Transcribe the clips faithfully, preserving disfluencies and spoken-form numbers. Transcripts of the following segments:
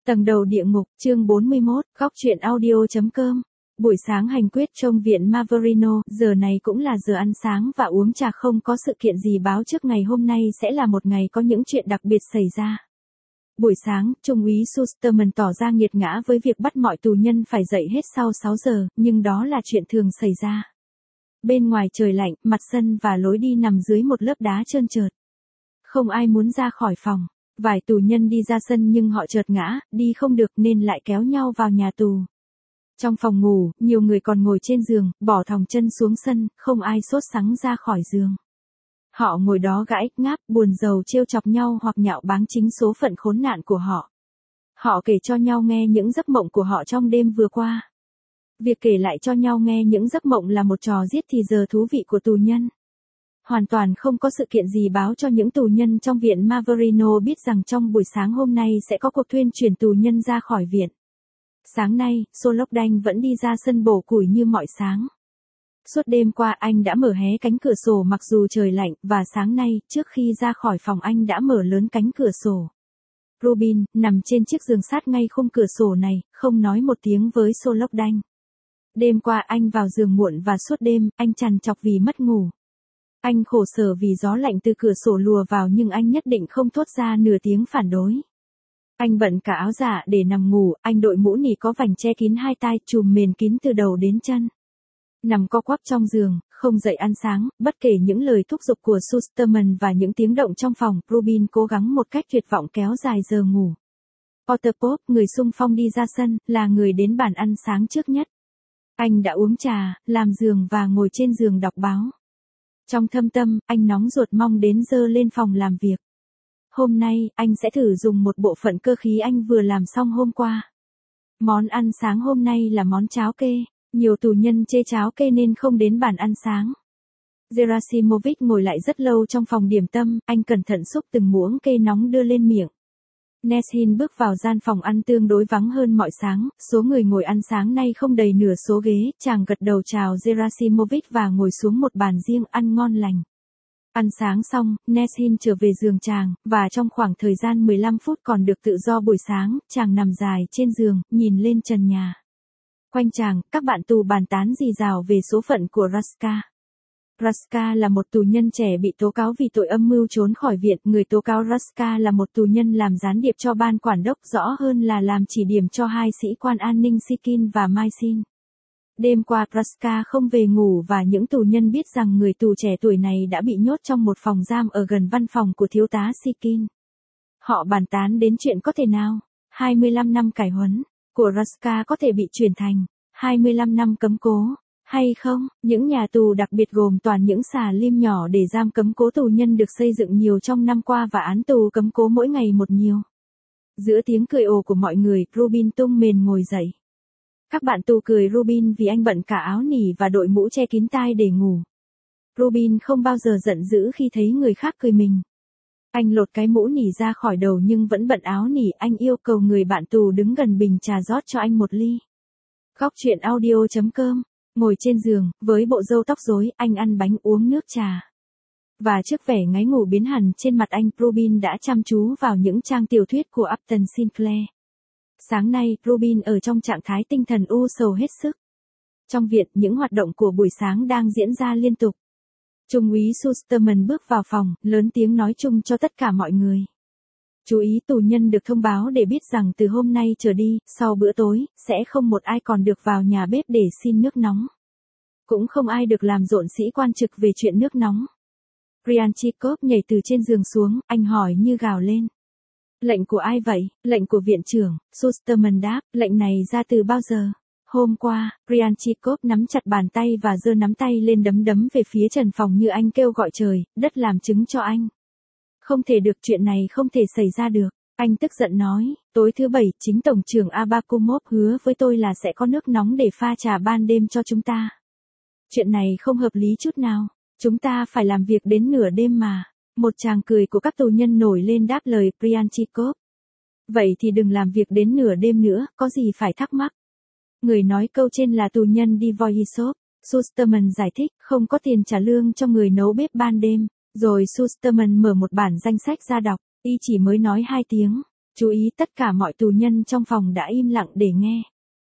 Tầng đầu địa ngục, chương bốn mươi mốt, góc truyện audio.com. Buổi sáng hành quyết trong viện Maverino, giờ này cũng là giờ ăn sáng và uống trà, không có sự kiện gì báo trước ngày hôm nay sẽ là một ngày có những chuyện đặc biệt xảy ra. Buổi sáng, Trung úy Susterman tỏ ra nghiệt ngã với việc bắt mọi tù nhân phải dậy hết sau sáu giờ, nhưng đó là chuyện thường xảy ra. Bên ngoài trời lạnh, mặt sân và lối đi nằm dưới một lớp đá trơn trượt. Không ai muốn ra khỏi phòng. Vài tù nhân đi ra sân nhưng họ chợt ngã, đi không được nên lại kéo nhau vào nhà tù. Trong phòng ngủ, nhiều người còn ngồi trên giường, bỏ thòng chân xuống sân, không ai sốt sắng ra khỏi giường. Họ ngồi đó gãi, ngáp, buồn rầu trêu chọc nhau hoặc nhạo báng chính số phận khốn nạn của họ. Họ kể cho nhau nghe những giấc mộng của họ trong đêm vừa qua. Việc kể lại cho nhau nghe những giấc mộng là một trò giết thì giờ thú vị của tù nhân. Hoàn toàn không có sự kiện gì báo cho những tù nhân trong viện Maverino biết rằng trong buổi sáng hôm nay sẽ có cuộc thuyên chuyển tù nhân ra khỏi viện. Sáng nay, Solokdanh vẫn đi ra sân bổ củi như mọi sáng. Suốt đêm qua anh đã mở hé cánh cửa sổ mặc dù trời lạnh, và sáng nay, trước khi ra khỏi phòng anh đã mở lớn cánh cửa sổ. Rubin, nằm trên chiếc giường sát ngay khung cửa sổ này, không nói một tiếng với Solokdanh. Đêm qua anh vào giường muộn và suốt đêm, anh trằn trọc vì mất ngủ. Anh khổ sở vì gió lạnh từ cửa sổ lùa vào nhưng anh nhất định không thốt ra nửa tiếng phản đối. Anh bận cả áo dạ để nằm ngủ, anh đội mũ nỉ có vành che kín hai tai, trùm mền kín từ đầu đến chân. Nằm co quắp trong giường, không dậy ăn sáng, bất kể những lời thúc giục của Susterman và những tiếng động trong phòng, Rubin cố gắng một cách tuyệt vọng kéo dài giờ ngủ. Otterpop, người xung phong đi ra sân, là người đến bàn ăn sáng trước nhất. Anh đã uống trà, làm giường và ngồi trên giường đọc báo. Trong thâm tâm, anh nóng ruột mong đến giờ lên phòng làm việc. Hôm nay, anh sẽ thử dùng một bộ phận cơ khí anh vừa làm xong hôm qua. Món ăn sáng hôm nay là món cháo kê. Nhiều tù nhân chê cháo kê nên không đến bàn ăn sáng. Gerasimovich ngồi lại rất lâu trong phòng điểm tâm, anh cẩn thận xúc từng muỗng kê nóng đưa lên miệng. Neshin bước vào gian phòng ăn tương đối vắng hơn mọi sáng, số người ngồi ăn sáng nay không đầy nửa số ghế, chàng gật đầu chào Gerasimovich và ngồi xuống một bàn riêng ăn ngon lành. Ăn sáng xong, Neshin trở về giường chàng, và trong khoảng thời gian mười lăm phút còn được tự do buổi sáng, chàng nằm dài trên giường, nhìn lên trần nhà. Quanh chàng, các bạn tù bàn tán rì rào về số phận của Raska. Raska là một tù nhân trẻ bị tố cáo vì tội âm mưu trốn khỏi viện. Người tố cáo Raska là một tù nhân làm gián điệp cho ban quản đốc, rõ hơn là làm chỉ điểm cho hai sĩ quan an ninh Sikin và Maisin. Đêm qua Raska không về ngủ và những tù nhân biết rằng người tù trẻ tuổi này đã bị nhốt trong một phòng giam ở gần văn phòng của thiếu tá Sikin. Họ bàn tán đến chuyện có thể nào hai mươi lăm năm cải huấn của Raska có thể bị chuyển thành hai mươi lăm năm cấm cố, hay không? Những nhà tù đặc biệt gồm toàn những xà lim nhỏ để giam cấm cố tù nhân được xây dựng nhiều trong năm qua và án tù cấm cố mỗi ngày một nhiều. Giữa tiếng cười ồ của mọi người, Rubin tung mền ngồi dậy. Các bạn tù cười Rubin vì anh bận cả áo nỉ và đội mũ che kín tai để ngủ. Rubin không bao giờ giận dữ khi thấy người khác cười mình. Anh lột cái mũ nỉ ra khỏi đầu nhưng vẫn bận áo nỉ, anh yêu cầu người bạn tù đứng gần bình trà rót cho anh một ly. Góc truyện audio.com. Ngồi trên giường, với bộ râu tóc rối, anh ăn bánh uống nước trà. Và trước vẻ ngáy ngủ biến hẳn trên mặt anh, Rubin đã chăm chú vào những trang tiểu thuyết của Upton Sinclair. Sáng nay, Rubin ở trong trạng thái tinh thần u sầu hết sức. Trong viện, những hoạt động của buổi sáng đang diễn ra liên tục. Trung úy Susterman bước vào phòng, lớn tiếng nói chung cho tất cả mọi người. Chú ý tù nhân được thông báo để biết rằng từ hôm nay trở đi, sau bữa tối, sẽ không một ai còn được vào nhà bếp để xin nước nóng. Cũng không ai được làm rộn sĩ quan trực về chuyện nước nóng. Ryanchikov nhảy từ trên giường xuống, anh hỏi như gào lên. Lệnh của ai vậy? Lệnh của viện trưởng, Susterman đáp, lệnh này ra từ bao giờ? Hôm qua, Ryanchikov nắm chặt bàn tay và giơ nắm tay lên đấm đấm về phía trần phòng như anh kêu gọi trời, đất làm chứng cho anh. Không thể được, chuyện này không thể xảy ra được. Anh tức giận nói, tối thứ bảy, chính tổng trưởng Abakumov hứa với tôi là sẽ có nước nóng để pha trà ban đêm cho chúng ta. Chuyện này không hợp lý chút nào. Chúng ta phải làm việc đến nửa đêm mà. Một tràng cười của các tù nhân nổi lên đáp lời Ryanchikov. Vậy thì đừng làm việc đến nửa đêm nữa, có gì phải thắc mắc. Người nói câu trên là tù nhân Divoyisov. Susterman giải thích, không có tiền trả lương cho người nấu bếp ban đêm. Rồi Susterman mở một bản danh sách ra đọc, y chỉ mới nói hai tiếng. Chú ý, tất cả mọi tù nhân trong phòng đã im lặng để nghe.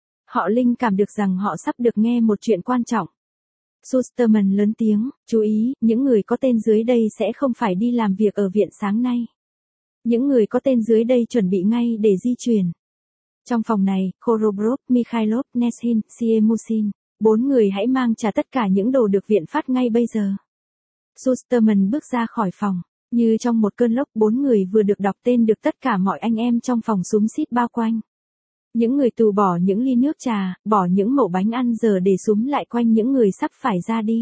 Họ linh cảm được rằng họ sắp được nghe một chuyện quan trọng. Susterman lớn tiếng, chú ý, những người có tên dưới đây sẽ không phải đi làm việc ở viện sáng nay. Những người có tên dưới đây chuẩn bị ngay để di chuyển. Trong phòng này, Korobrov, Mikhailov, Neshin, Siemusin, bốn người hãy mang trả tất cả những đồ được viện phát ngay bây giờ. Susterman bước ra khỏi phòng. Như trong một cơn lốc, bốn người vừa được đọc tên được tất cả mọi anh em trong phòng xúm xít bao quanh. Những người tù bỏ những ly nước trà, bỏ những mẩu bánh ăn giờ để xúm lại quanh những người sắp phải ra đi.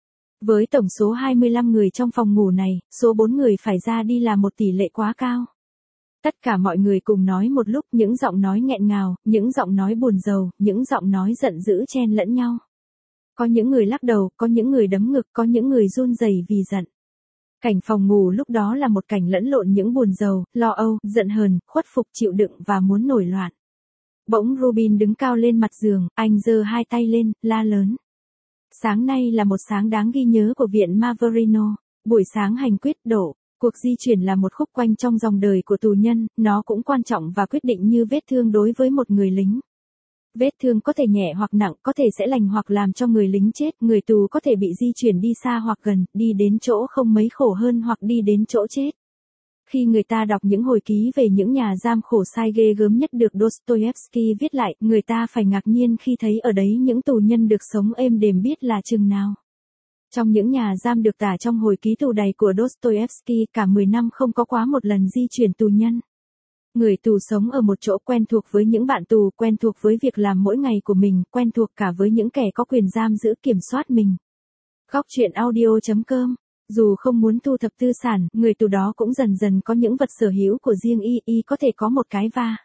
Với tổng số hai mươi lăm người trong phòng ngủ này, số bốn người phải ra đi là một tỷ lệ quá cao. Tất cả mọi người cùng nói một lúc, những giọng nói nghẹn ngào, những giọng nói buồn rầu, những giọng nói giận dữ chen lẫn nhau. Có những người lắc đầu, có những người đấm ngực, có những người run rẩy vì giận. Cảnh phòng ngủ lúc đó là một cảnh lẫn lộn những buồn rầu, lo âu, giận hờn, khuất phục chịu đựng và muốn nổi loạn. Bỗng Rubin đứng cao lên mặt giường, anh giơ hai tay lên, la lớn. Sáng nay là một sáng đáng ghi nhớ của viện Maverino, buổi sáng hành quyết đổ. Cuộc di chuyển là một khúc quanh trong dòng đời của tù nhân, nó cũng quan trọng và quyết định như vết thương đối với một người lính. Vết thương có thể nhẹ hoặc nặng, có thể sẽ lành hoặc làm cho người lính chết, người tù có thể bị di chuyển đi xa hoặc gần, đi đến chỗ không mấy khổ hơn hoặc đi đến chỗ chết. Khi người ta đọc những hồi ký về những nhà giam khổ sai ghê gớm nhất được Dostoevsky viết lại, người ta phải ngạc nhiên khi thấy ở đấy những tù nhân được sống êm đềm biết là chừng nào. Trong những nhà giam được tả trong hồi ký tù đầy của Dostoevsky, cả mười năm không có quá một lần di chuyển tù nhân. Người tù sống ở một chỗ, quen thuộc với những bạn tù, quen thuộc với việc làm mỗi ngày của mình, quen thuộc cả với những kẻ có quyền giam giữ kiểm soát mình. Góc truyện audio chấm com. Dù không muốn thu thập tư sản, người tù đó cũng dần dần có những vật sở hữu của riêng y, y có thể có một cái va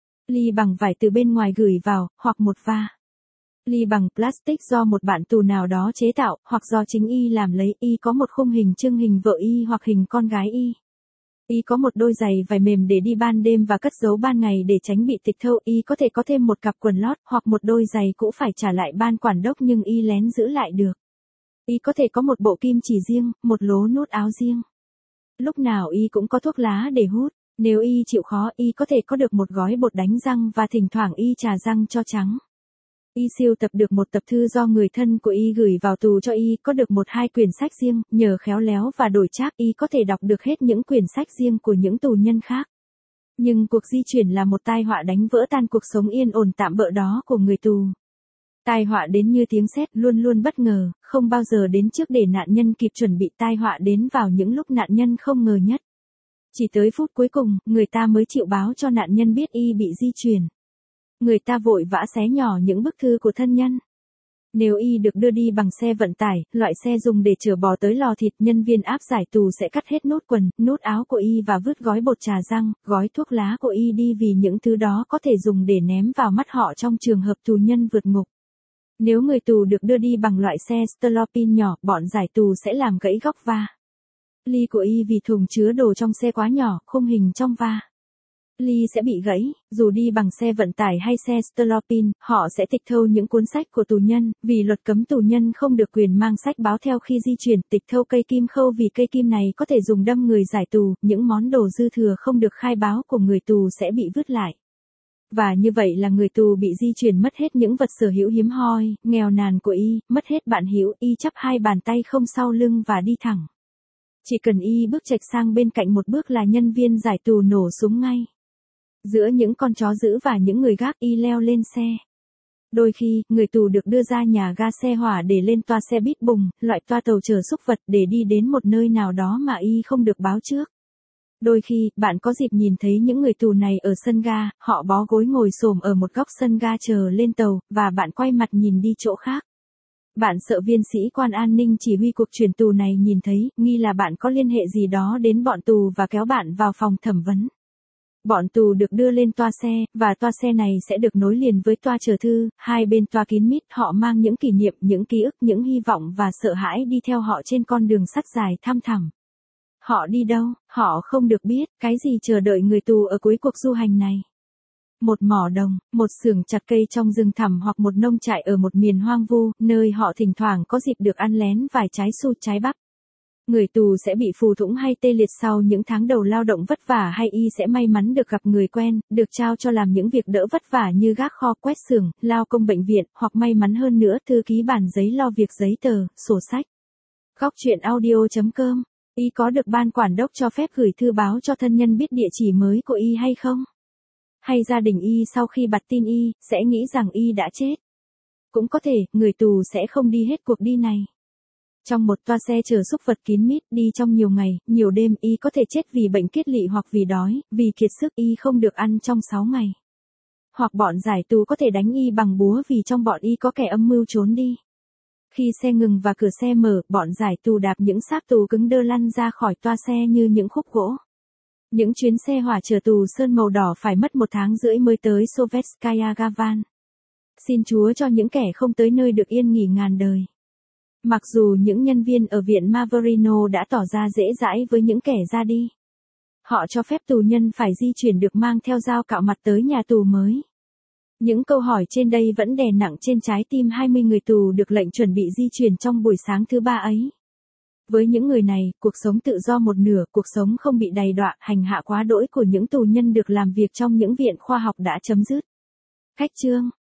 ly bằng vải từ bên ngoài gửi vào, hoặc một va ly bằng plastic do một bạn tù nào đó chế tạo, hoặc do chính y làm lấy. Y có một khung hình trưng hình vợ y hoặc hình con gái y. Y có một đôi giày vải mềm để đi ban đêm và cất giấu ban ngày để tránh bị tịch thâu. Y có thể có thêm một cặp quần lót, hoặc một đôi giày cũ phải trả lại ban quản đốc nhưng y lén giữ lại được. Y có thể có một bộ kim chỉ riêng, một lố nút áo riêng. Lúc nào y cũng có thuốc lá để hút. Nếu y chịu khó, y có thể có được một gói bột đánh răng và thỉnh thoảng y chà răng cho trắng. Y siêu tập được một tập thư do người thân của y gửi vào tù cho y, có được một hai quyển sách riêng, nhờ khéo léo và đổi trác y có thể đọc được hết những quyển sách riêng của những tù nhân khác. Nhưng cuộc di chuyển là một tai họa đánh vỡ tan cuộc sống yên ổn tạm bợ đó của người tù. Tai họa đến như tiếng sét, luôn luôn bất ngờ, không bao giờ đến trước để nạn nhân kịp chuẩn bị. Tai họa đến vào những lúc nạn nhân không ngờ nhất. Chỉ tới phút cuối cùng, người ta mới chịu báo cho nạn nhân biết y bị di chuyển. Người ta vội vã xé nhỏ những bức thư của thân nhân. Nếu y được đưa đi bằng xe vận tải, loại xe dùng để chở bò tới lò thịt, nhân viên áp giải tù sẽ cắt hết nút quần, nút áo của y và vứt gói bột trà răng, gói thuốc lá của y đi vì những thứ đó có thể dùng để ném vào mắt họ trong trường hợp tù nhân vượt ngục. Nếu người tù được đưa đi bằng loại xe Stelopin nhỏ, bọn giải tù sẽ làm gãy góc va ly của y vì thùng chứa đồ trong xe quá nhỏ, khung hình trong va ly sẽ bị gãy. Dù đi bằng xe vận tải hay xe Stelopin, họ sẽ tịch thâu những cuốn sách của tù nhân, vì luật cấm tù nhân không được quyền mang sách báo theo khi di chuyển. Tịch thâu cây kim khâu vì cây kim này có thể dùng đâm người giải tù, những món đồ dư thừa không được khai báo của người tù sẽ bị vứt lại. Và như vậy là người tù bị di chuyển mất hết những vật sở hữu hiếm hoi, nghèo nàn của y, mất hết bạn hữu. Y chắp hai bàn tay không sau lưng và đi thẳng. Chỉ cần y bước chệch sang bên cạnh một bước là nhân viên giải tù nổ súng ngay. Giữa những con chó dữ và những người gác, y leo lên xe. Đôi khi, người tù được đưa ra nhà ga xe hỏa để lên toa xe bít bùng, loại toa tàu chở súc vật để đi đến một nơi nào đó mà y không được báo trước. Đôi khi, bạn có dịp nhìn thấy những người tù này ở sân ga, họ bó gối ngồi xổm ở một góc sân ga chờ lên tàu, và bạn quay mặt nhìn đi chỗ khác. Bạn sợ viên sĩ quan an ninh chỉ huy cuộc chuyển tù này nhìn thấy, nghi là bạn có liên hệ gì đó đến bọn tù và kéo bạn vào phòng thẩm vấn. Bọn tù được đưa lên toa xe, và toa xe này sẽ được nối liền với toa chở thư, hai bên toa kín mít. Họ mang những kỷ niệm, những ký ức, những hy vọng và sợ hãi đi theo họ trên con đường sắt dài thăm thẳm. Họ đi đâu, họ không được biết, cái gì chờ đợi người tù ở cuối cuộc du hành này. Một mỏ đồng, một xưởng chặt cây trong rừng thẳm hoặc một nông trại ở một miền hoang vu, nơi họ thỉnh thoảng có dịp được ăn lén vài trái su trái bắp. Người tù sẽ bị phù thủng hay tê liệt sau những tháng đầu lao động vất vả, hay y sẽ may mắn được gặp người quen, được trao cho làm những việc đỡ vất vả như gác kho, quét xưởng, lao công bệnh viện, hoặc may mắn hơn nữa thư ký bản giấy lo việc giấy tờ, sổ sách. Góc chuyện audio chấm com. Y có được ban quản đốc cho phép gửi thư báo cho thân nhân biết địa chỉ mới của y hay không? Hay gia đình y sau khi bặt tin y, sẽ nghĩ rằng y đã chết? Cũng có thể, người tù sẽ không đi hết cuộc đi này. Trong một toa xe chở súc vật kín mít đi trong nhiều ngày, nhiều đêm, y có thể chết vì bệnh kiết lỵ hoặc vì đói, vì kiệt sức y không được ăn trong sáu ngày. Hoặc bọn giải tù có thể đánh y bằng búa vì trong bọn y có kẻ âm mưu trốn đi. Khi xe ngừng và cửa xe mở, bọn giải tù đạp những xác tù cứng đơ lăn ra khỏi toa xe như những khúc gỗ. Những chuyến xe hỏa chở tù sơn màu đỏ phải mất một tháng rưỡi mới tới Sovetskaya Gavan. Xin Chúa cho những kẻ không tới nơi được yên nghỉ ngàn đời. Mặc dù những nhân viên ở viện Mavrino đã tỏ ra dễ dãi với những kẻ ra đi. Họ cho phép tù nhân phải di chuyển được mang theo dao cạo mặt tới nhà tù mới. Những câu hỏi trên đây vẫn đè nặng trên trái tim hai mươi người tù được lệnh chuẩn bị di chuyển trong buổi sáng thứ ba ấy. Với những người này, cuộc sống tự do một nửa, cuộc sống không bị đày đọa, hành hạ quá đỗi của những tù nhân được làm việc trong những viện khoa học đã chấm dứt. Khách chương.